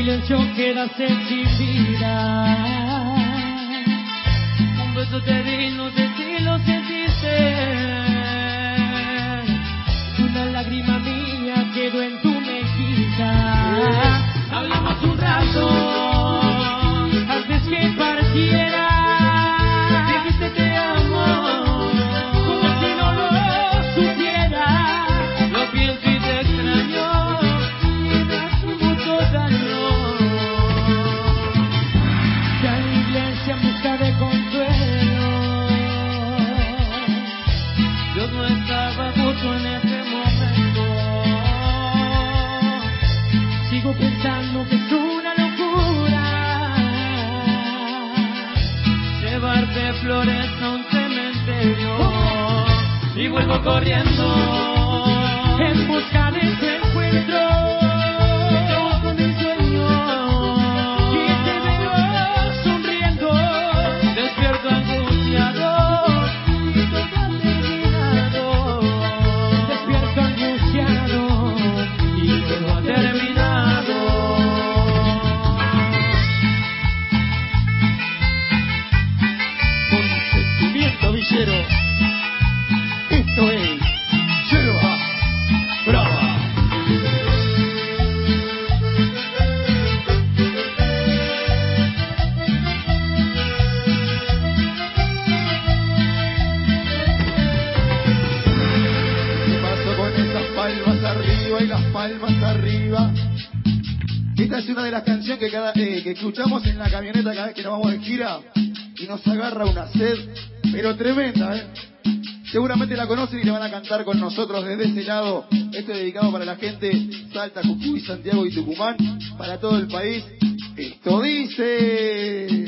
silencio quedaste sin vida. Un beso te di, no sé si lo sentiste. Una lágrima mía quedó en tu mejilla. Hablamos un rato antes que partiera. Dijiste te amo, como si no lo supiera. Lo pienso y te extraño, y me hace mucho daño. Ya en la iglesia en busca de consuelo, Dios no estaba justo en ese momento. Sigo pensando que es una locura llevarte flores a un cementerio. Y vuelvo corriendo en busca de ese encuentro. Con mi sueño y te veo sonriendo. Despierto angustiado y todo ha terminado. Despierto angustiado y todo ha terminado. Con sentimiento villero, esto es Yerba Brava. ¿Qué pasó con esas palmas arriba y las palmas arriba? Esta es una de las canciones que escuchamos en la camioneta cada vez que nos vamos de gira y nos agarra una sed, pero tremenda, ¿eh? Seguramente la conocen y le van a cantar con nosotros desde ese lado. Esto es dedicado para la gente Salta, Jujuy, Santiago y Tucumán, para todo el país. Esto dice...